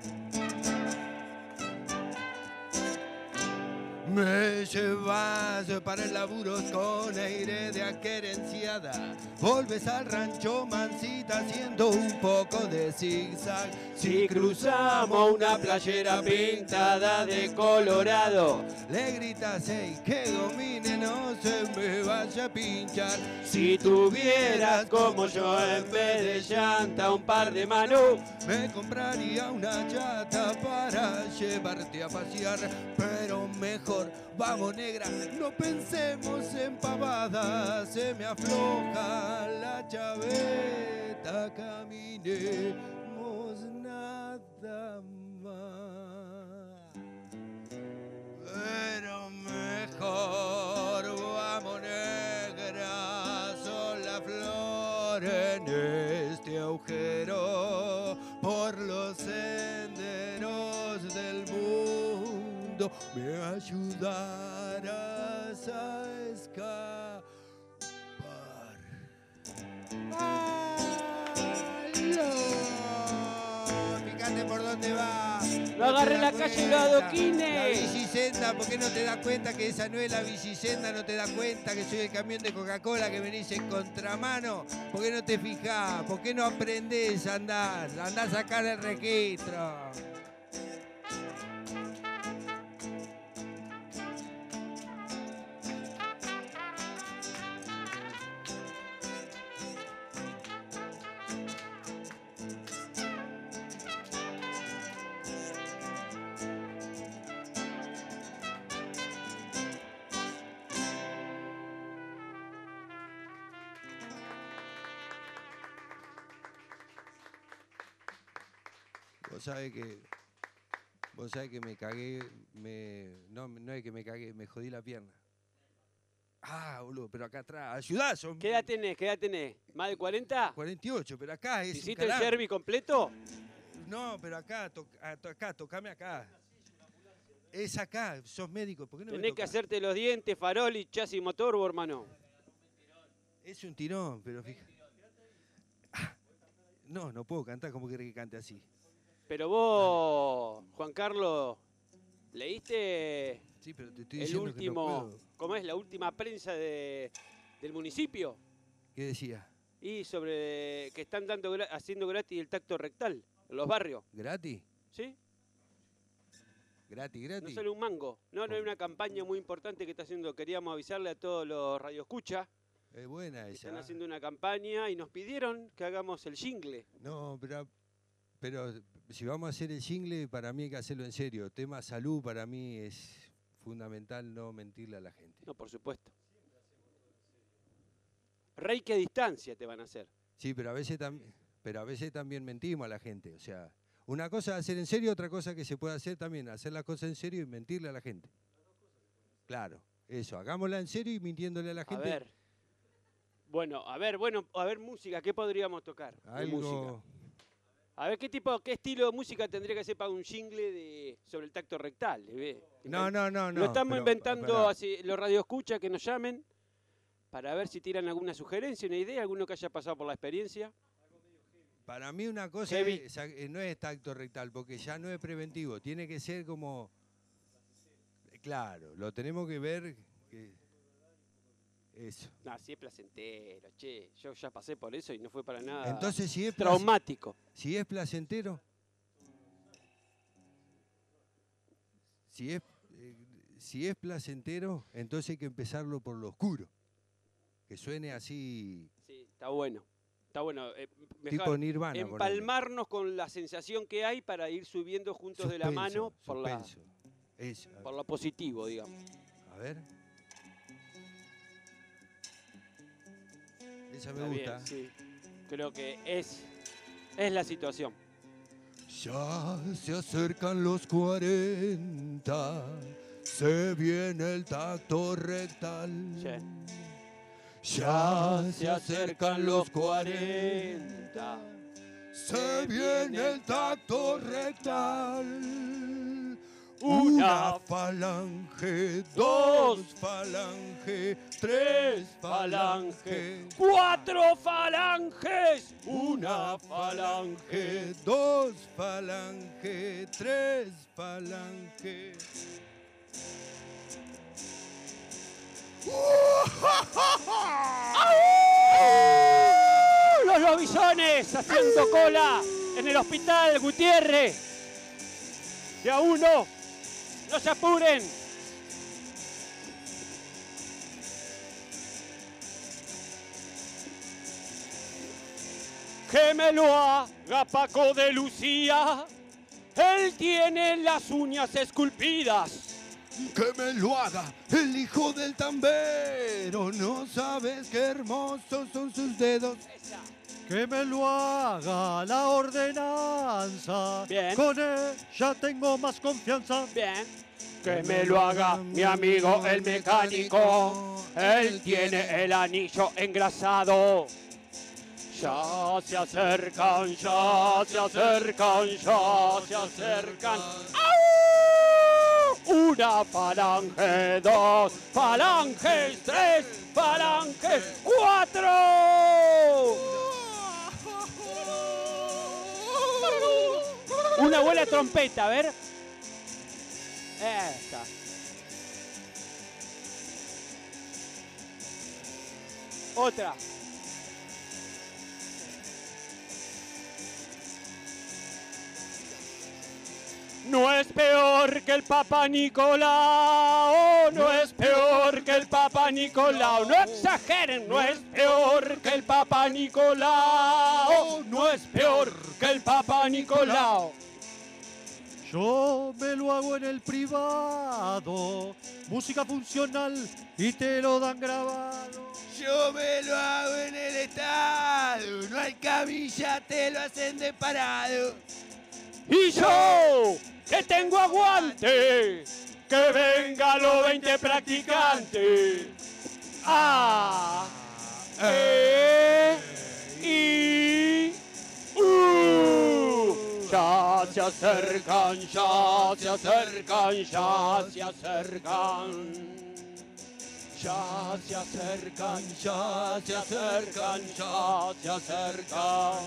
Me llevas para el laburo con aire de aquerenciada. Volves al rancho mansita haciendo un poco de zigzag. Si cruzamos una playera pintada de colorado, le gritas, hey, que domine, no se me vaya a pinchar. Si tuvieras como yo en vez de llanta un par de manos, me compraría una chata para llevarte a pasear. Pero mejor, vamos negra, no pensemos en pavadas. Se me afloja la chaveta, caminemos nada más. Pero mejor, vamos negra, son la flor en este agujero, por los senderos del mundo me ayudarás a escapar. ¡Aló! Fíjate por dónde va. No agarré la calle y los adoquines. La bicicenda, ¿por qué no te das cuenta que esa no es la bicicenda? ¿No te das cuenta que soy el camión de Coca-Cola que venís en contramano? ¿Por qué no te fijás? ¿Por qué no aprendés a andar? Andá a sacar el registro. Vos sabés que, vos sabés que me cagué, me, no, no es que me cagué, me jodí la pierna. Ah, boludo, pero acá atrás, ayudazo. ¿Qué edad tenés? ¿Qué edad tenés? ¿Más de cuarenta? cuarenta y ocho, pero acá es un ¿Hiciste el calambre. servi completo? No, pero acá, to, acá, tocame acá. Es acá, sos médico, ¿por qué no me Tenés que tocás? hacerte los dientes, farol y chasis motor, hermano. Es un tirón, pero fíjate. Ah, no, no puedo cantar, ¿cómo querés que cante así? Pero vos, Juan Carlos, ¿leíste Sí, pero te estoy el diciendo último, que no puedo. cómo es, la última prensa de, del municipio? ¿Qué decía? Y sobre que están dando gra- haciendo gratis el tacto rectal en los barrios, ¿Gratis? ¿sí? ¿Gratis, No gratis? sale un mango. No, no hay una campaña muy importante que está haciendo. Queríamos avisarle a todos los radioescuchas. Es buena esa. Están haciendo una campaña y nos pidieron que hagamos el jingle. No, pero, pero si vamos a hacer el jingle, para mí hay que hacerlo en serio. Tema salud, para mí es fundamental no mentirle a la gente. No, por supuesto. Reiki a distancia te van a hacer. Sí, pero a veces también, pero a veces también mentimos a la gente. O sea, una cosa es hacer en serio, otra cosa que se puede hacer también, hacer las cosas en serio y mentirle a la gente. Claro, eso, hagámosla en serio y mintiéndole a la A gente. ver. Bueno, a ver, bueno, a ver música, ¿qué podríamos tocar? De música. Algo. A ver, ¿qué tipo, qué estilo de música tendría que ser para un jingle de, sobre el tacto rectal? ¿Ve? No, no, no, no. Lo estamos pero, inventando, pará. así, los radioescuchas que nos llamen para ver si tiran alguna sugerencia, una idea, alguno que haya pasado por la experiencia. Para mí una cosa Heavy. es- eh, no es tacto rectal, porque ya no es preventivo, tiene que ser como... Claro, lo tenemos que ver... que- Eso. No, sí es placentero, che. Yo ya pasé por eso y no fue para nada Entonces, si es, plac- traumático. si es placentero, si es, eh, si es placentero, entonces hay que empezarlo por lo oscuro. Que suene así, Sí, está bueno. Está bueno. eh, tipo dejar- Nirvana. ponele. empalmarnos con la sensación que hay para ir subiendo juntos de la Suspenso, mano por, la, suspenso. Eso. por lo positivo, digamos. A ver. Esa me Está bien, gusta. sí. Creo que es, es la situación. Ya se acercan los cuarenta, se viene el tacto rectal. Sí. Ya se acercan los cuarenta, se viene el tacto rectal. Una falange, dos falange, tres falange, ¡Cuatro falanges! una falange, dos falange, tres falange. Los lobisones haciendo cola en el hospital Gutiérrez. De a uno, no se apuren. Que me lo haga Paco de Lucía. Él tiene las uñas esculpidas. Que me lo haga el hijo del tambero, no sabes qué hermosos son sus dedos. Que me lo haga la ordenanza. Bien. Con ella tengo más confianza. Bien. Que me lo haga mi amigo el mecánico. Él tiene el anillo engrasado. Ya se acercan, ya se acercan, ya se acercan. ¡Au! Una falange, dos falanges, tres falanges, cuatro. Una buena trompeta, a ver. Esta. Otra. No es peor que el Papa Nicolau, no es peor que el Papa Nicolau, no exageren, no es peor que el Papa Nicolau, no es peor que el Papa Nicolau. Yo me lo hago en el privado, música funcional y te lo dan grabado. Yo me lo hago en el estado, no hay camilla, te lo hacen de parado. Y yo, que tengo aguante, que venga los veinte practicantes. A, E, I, U. Ya ya se acercan, ya se acercan, ya se acercan. Ya se acercan, ya se acercan, ya se acercan.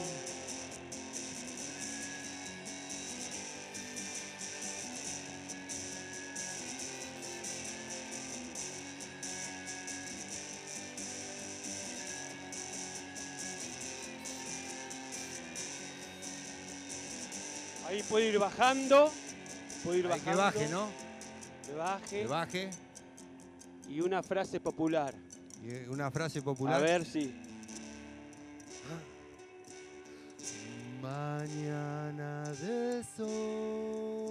Ahí puede ir bajando, puede ir Hay bajando. que baje, ¿no? Que baje. Que baje. Y una frase popular. Y una frase popular. A ver si. Mañana de sol,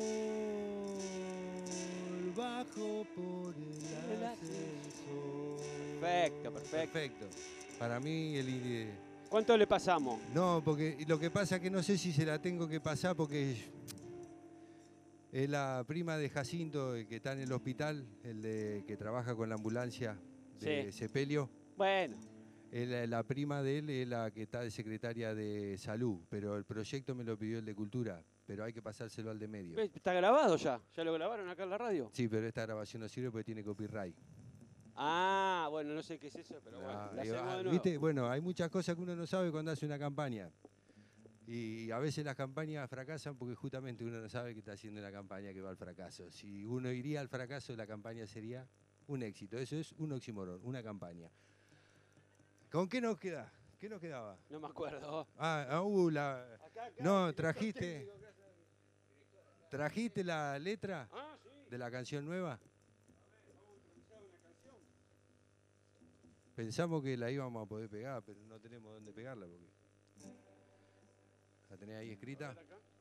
bajo por el ascensor. Perfecto, perfecto. Perfecto. Para mí el... eh, ¿Cuánto le pasamos? No, porque lo que pasa es que no sé si se la tengo que pasar porque es la prima de Jacinto, el que está en el hospital, el de que trabaja con la ambulancia de Sí. Sepelio. Bueno. El- la prima de él es la que está de secretaria de salud, pero el proyecto me lo pidió el de cultura, pero hay que pasárselo al de medio. ¿Está grabado ya? ¿Ya lo grabaron acá en la radio? Sí, pero esta grabación no sirve porque tiene copyright. Ah, bueno, no sé qué es eso, pero bueno. Ah, la ahí hacemos va. de nuevo. ¿Viste? Bueno, hay muchas cosas que uno no sabe cuando hace una campaña. Y a veces las campañas fracasan porque justamente uno no sabe que está haciendo una campaña que va al fracaso. Si uno iría al fracaso, la campaña sería un éxito. Eso es un oxímoron, una campaña. ¿Con qué nos queda? ¿Qué nos quedaba? No me acuerdo. Ah, ah, uh, la... No, trajiste... ¿Trajiste la letra Ah, sí. de la canción nueva? Pensamos que la íbamos a poder pegar, pero no tenemos dónde pegarla porque... ¿La tenés ahí escrita?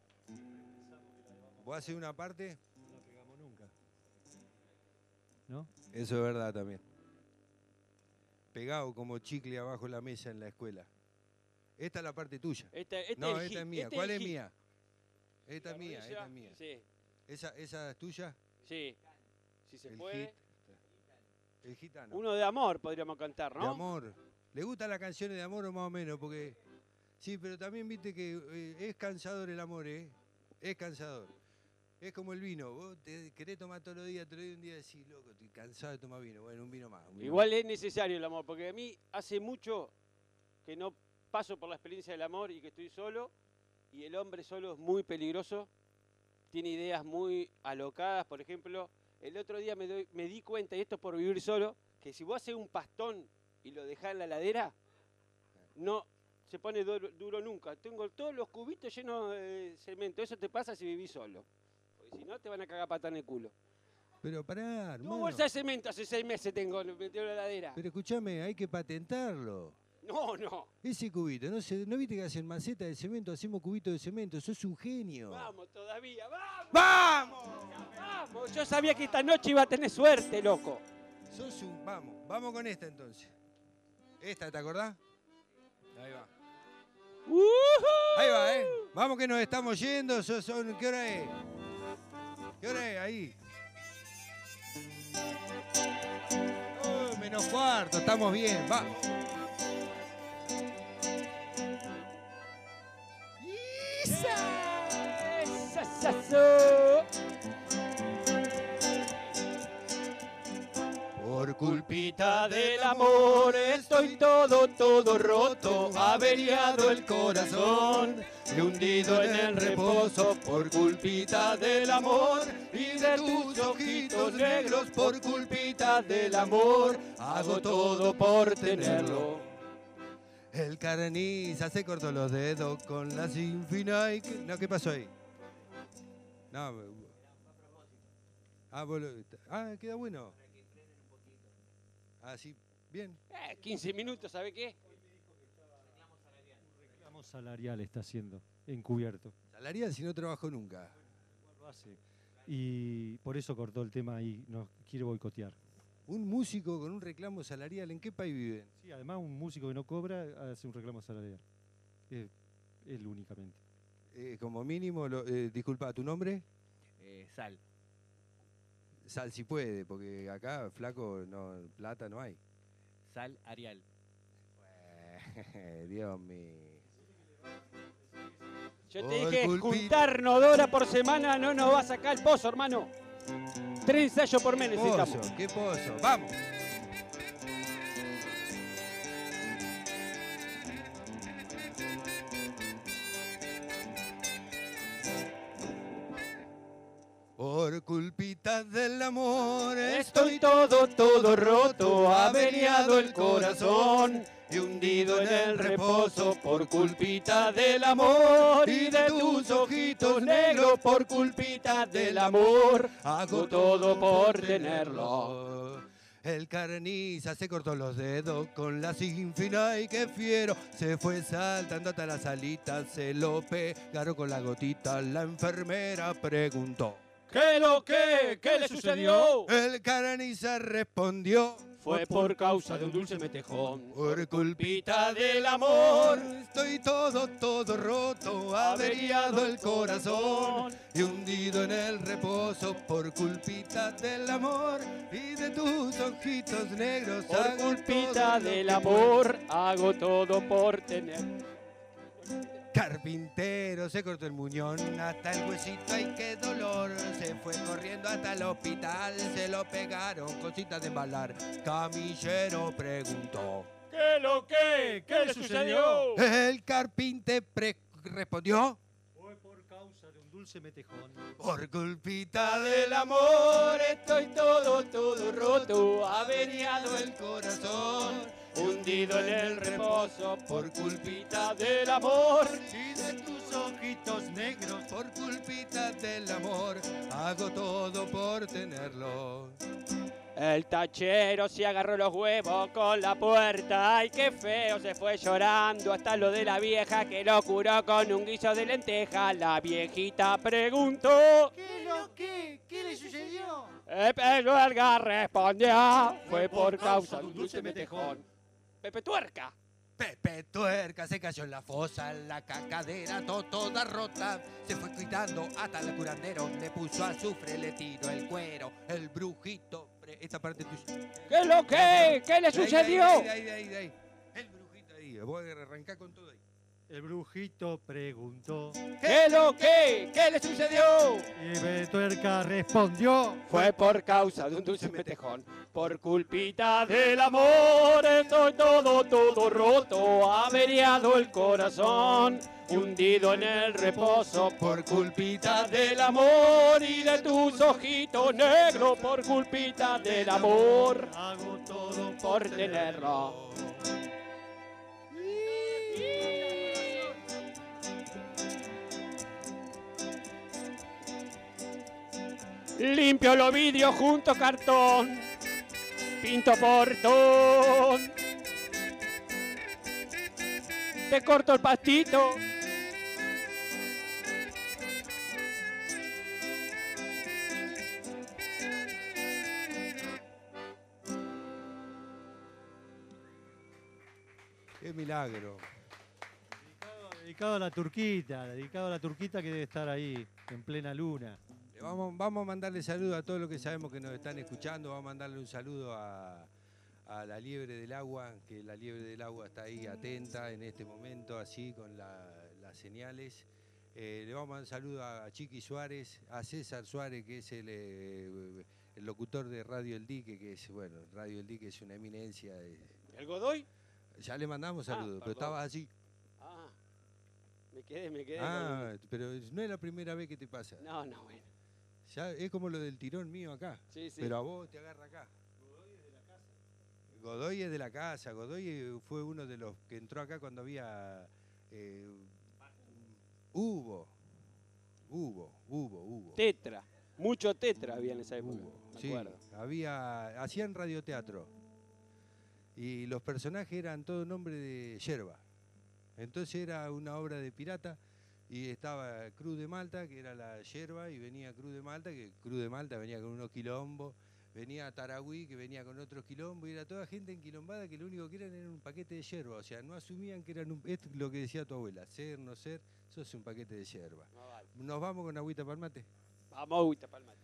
¿Vos haces una parte? No la pegamos nunca. ¿No? Eso es verdad también. Pegado como chicle abajo de la mesa en la escuela. Esta es la parte tuya. Esta, este No, el esta hit, es mía. este ¿Cuál el es hit. mía? Esta es La mía, rodilla, esta es mía. Sí, ¿Esa, esa es tuya? sí. Si se El puede. hit. El gitano. Uno de amor podríamos cantar, ¿no? De amor. ¿Le gustan las canciones de amor o más o menos? Porque sí, pero también viste que eh, es cansador el amor, ¿eh? Es cansador. Es como el vino. Vos te querés tomar todos los días, te lo doy un día y decís, loco, estoy cansado de tomar vino. Bueno, un vino más. un vino Igual más. es necesario el amor, porque a mí hace mucho que no paso por la experiencia del amor y que estoy solo, y el hombre solo es muy peligroso, tiene ideas muy alocadas. Por ejemplo, el otro día me, doy- me di cuenta, y esto es por vivir solo, que si vos haces un pastón y lo dejás en la ladera, no se pone duro, duro nunca. Tengo todos los cubitos llenos de cemento. Eso te pasa si vivís solo. Porque si no, te van a cagar pata en el culo. Pero pará, Tu hermano. bolsa de cemento hace seis meses tengo metido en la ladera. Pero escúchame, hay que patentarlo. No, no. Ese cubito, ¿no, se, ¿no viste que hacen maceta de cemento? Hacemos cubito de cemento. Sos un genio. Vamos todavía, vamos. ¡Vamos! Vamos. Yo sabía que esta noche iba a tener suerte, loco. Sos un... Vamos, vamos con esta entonces. Esta, ¿te acordás? Ahí va. ¡Uhú! Ahí va, ¿eh? Vamos que nos estamos yendo. Son, son- ¿Qué hora es? ¿Qué hora es? Ahí. Oh, menos cuarto, estamos bien. Va. ¡Sasazo! Por Culpita del amor, estoy todo, todo roto, averiado el corazón, y hundido en el reposo, por culpita del amor, y de tus ojitos negros, por culpita del amor, hago todo por tenerlo. El carniza se cortó los dedos con la sinfina y... que- No, ¿qué pasó ahí? No, me- ah, vos lo- ah, queda bueno. Ah, sí, bien. Eh, quince minutos, ¿sabe qué? Reclamo salarial está haciendo, encubierto. Salarial si no trabajo nunca. Lo hace. Y por eso cortó el tema y nos quiere boicotear. Un músico con un reclamo salarial, ¿en qué país viven? Sí, además un músico que no cobra hace un reclamo salarial. Eh, él únicamente. Eh, como mínimo, lo- eh, disculpa, ¿tu nombre? Eh, sal. Sal si puede, porque acá, flaco, no, plata no hay. Sal Arial. Eh, Dios mío. Yo te dije, juntarnos dos horas por semana no nos va a sacar el pozo, hermano. Tres ensayos por mes necesitamos. Pozo, ¿qué pozo? Vamos. Por culpita del amor Estoy todo, todo roto, averiado el corazón y hundido en el reposo por culpita del amor y de tus ojitos negros por culpita del amor. Hago todo por tenerlo. El carniza se cortó los dedos con la sinfina y qué fiero. Se fue saltando hasta las alitas, se lo pegaron con la gotita. La enfermera preguntó: ¿Qué lo que? ¿Qué le sucedió? El carniza respondió: Fue por causa de un dulce metejón. por Culpita del amor. Estoy todo, todo roto, averiado el corazón y hundido en el reposo por culpita del amor y de tus ojitos negros. Por hago culpita todo lo del que amor hago todo por tener. Carpintero se cortó el muñón hasta el huesito, ay qué dolor. Se fue corriendo hasta el hospital, se lo pegaron cositas de embalar. Camillero preguntó: ¿Qué lo que? ¿Qué le sucedió? El carpinte pre- respondió: Fue por causa de un dulce metejón. por culpita del Del amor estoy todo, todo roto, averiado el corazón, hundido en el reposo por culpita del amor. y de tus ojitos negros por culpita del amor hago todo por tenerlo. El tachero se agarró los huevos con la puerta, ay qué feo, se fue llorando hasta lo de la vieja que lo curó con un guiso de lenteja. La viejita preguntó: ¿Qué lo que? ¿Qué le sucedió? El Pepe respondió: fue por causa de un dulce metejón. Pepe Tuerca. Pepe Tuerca se cayó en la fosa, la cacadera to- toda rota. Se fue cuidando hasta el curandero, le puso azufre, le tiró el cuero. El brujito, pre- esta parte tuya. ¿Qué lo que? ¿Qué le sucedió? Ahí, ahí, ahí, ahí, ahí. El brujito ahí, voy a arrancar con todo ahí. El brujito preguntó ¿Qué lo que? ¿Qué le sucedió? y Pepe Tuerca respondió: Fue por causa de un dulce metejón, por culpita del amor. Estoy todo, todo roto, averiado el corazón, hundido en el reposo por culpita del amor y de tus ojitos negros por culpita del amor. Hago todo Por tenerlo. Limpio los vidrios junto cartón, pinto portón, te corto el pastito. Qué milagro. Dedicado, dedicado a la turquita, dedicado a la turquita que debe estar ahí en plena luna. Le Vamos, vamos a mandarle saludos a todos los que sabemos que nos están escuchando. Vamos a mandarle un saludo a, a la liebre del agua, que la liebre del agua está ahí atenta en este momento, así con la- las señales. Eh, le vamos a dar un saludo a Chiqui Suárez, a César Suárez, que es el, eh, el locutor de Radio El Dique, que es, bueno, Radio El Dique es una eminencia. eh. ¿El Godoy? Ya le mandamos Ah, saludos, pero perdón. estaba así. Ah, me quedé, me quedé. Ah, pero no es la primera vez que te pasa. con- No, no, bueno. Ya es como lo del tirón mío acá. Sí, sí. Pero a vos te agarra acá. Godoy es de la casa. Godoy eh, fue uno de los que entró acá cuando había... eh, hubo. Hubo, hubo, hubo. Tetra. Mucho tetra había en esa época. Hubo, Me sí, acuerdo. había... Hacían radioteatro. Y los personajes eran todo nombre de yerba. Entonces era una obra de pirata y estaba Cruz de Malta, que era la yerba, y venía Cruz de Malta, que Cruz de Malta venía con unos quilombos, venía Taragüí, que venía con otros quilombos, y era toda gente enquilombada que lo único que eran era un paquete de yerba. O sea, no asumían que eran un... Esto es lo que decía tu abuela, ser, no ser, sos un paquete de yerba. No, vale. ¿Nos vamos con agüita para el mate? Vamos, agüita palmate.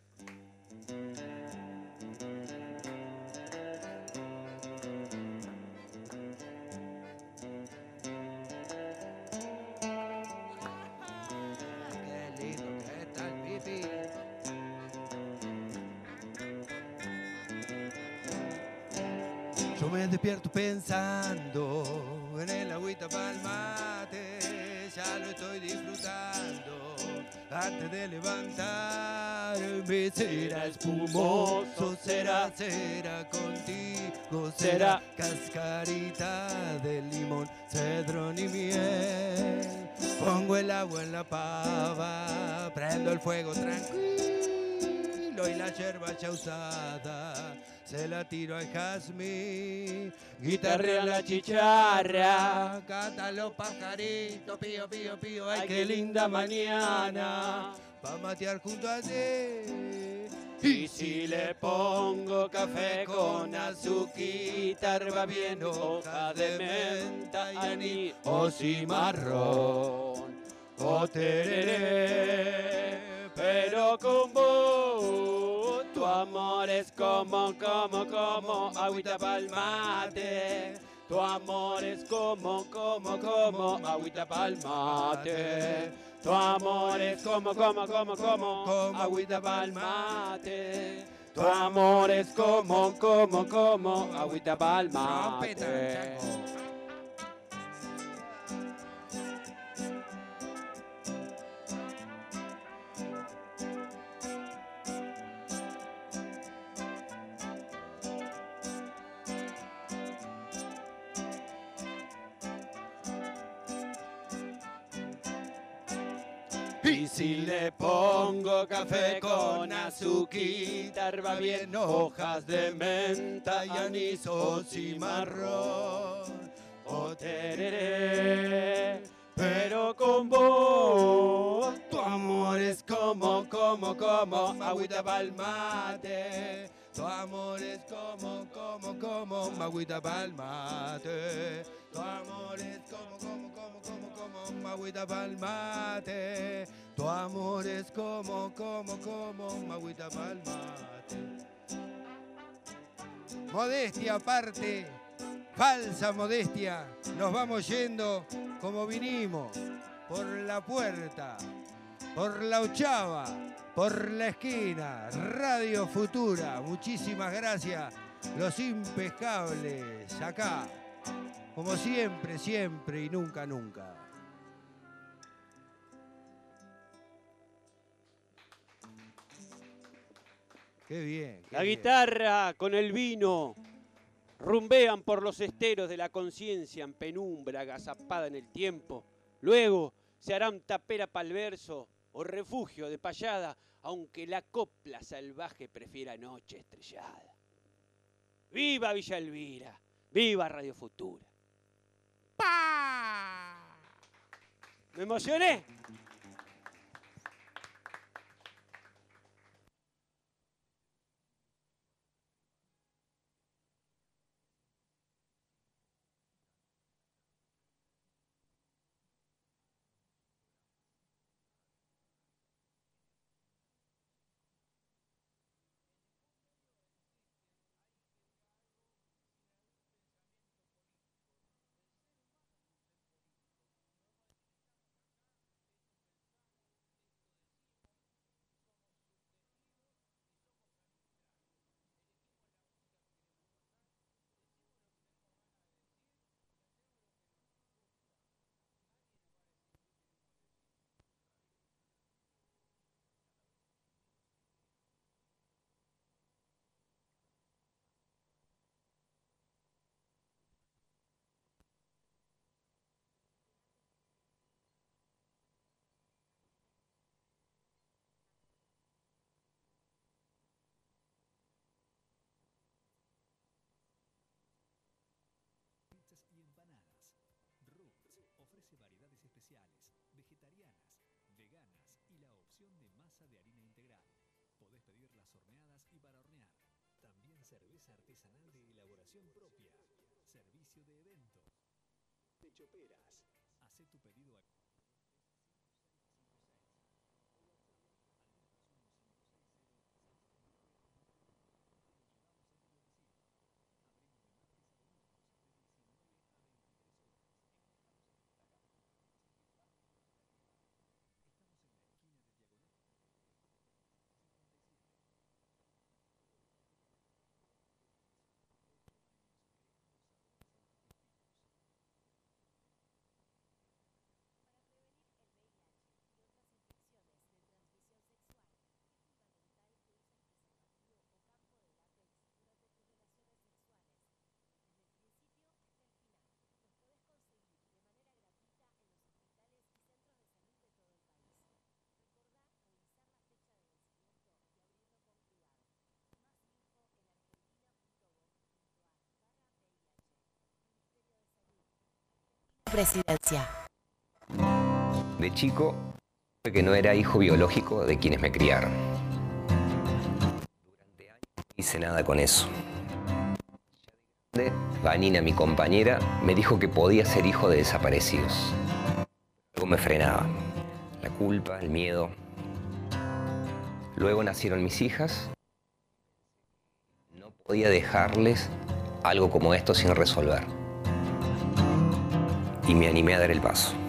Yo me despierto pensando en el agüita pa'l mate, ya lo estoy disfrutando antes de levantarme. Será espumoso, será, será contigo, será cascarita de limón, cedrón y miel. Pongo el agua en la pava, prendo el fuego tranquilo y la yerba ya usada se la tiro al jazmín. Guitarrea la chicharra, cantan los pajaritos, pío, pío, pío. Ay, qué linda mañana, pa' matear junto a ti. Y si le pongo café con azuquita, va bien, hoja de menta y anís, o cimarrón, o tereré. Pero con vos, tu amor es como, como, como agüita pa'l mate. Tu amor es como, como, como agüita pa'l mate. Tu amor es como, como, como, como agüita pa'l mate. Tu amor es como, como, como agüita pa'l mate. Y si le pongo café con azuquita, va bien, hojas de menta y anís, o cimarrón, o tereré. Pero con vos, tu amor es como, como, como agüita pa'l mate. Tu amor es como, como, como agüita pa'l mate. Tu amor es como, como, como, como, como agüita pa'l mate. Tu amor es como, como, como agüita pa'l mate. Modestia aparte, falsa modestia, nos vamos yendo como vinimos, por la puerta, por la ochava, por la esquina, Radio Futura. Muchísimas gracias, los impescables, acá, como siempre, siempre y nunca, nunca. Qué bien. Qué la bien. guitarra con el vino rumbean por los esteros de la conciencia en penumbra, agazapada en el tiempo. Luego se harán tapera pa'l verso o refugio de payada, aunque la copla salvaje prefiera noche estrellada. ¡Viva Villa Elvira! ¡Viva Radio Futura! ¡Pah! ¡Me emocioné! Y empanadas. Roots ofrece variedades especiales, vegetarianas, veganas y la opción de masa de harina integral. Podés pedir las horneadas y para hornear. También cerveza artesanal de elaboración propia. Servicio de evento. De choperas. Hacé tu pedido a... presidencia. De chico, supe que no era hijo biológico de quienes me criaron. Durante años no hice nada con eso. Vanina, mi compañera, me dijo que podía ser hijo de desaparecidos. Algo me frenaba. La culpa, el miedo. Luego nacieron mis hijas. No podía dejarles algo como esto sin resolver. Y me animé a dar el paso.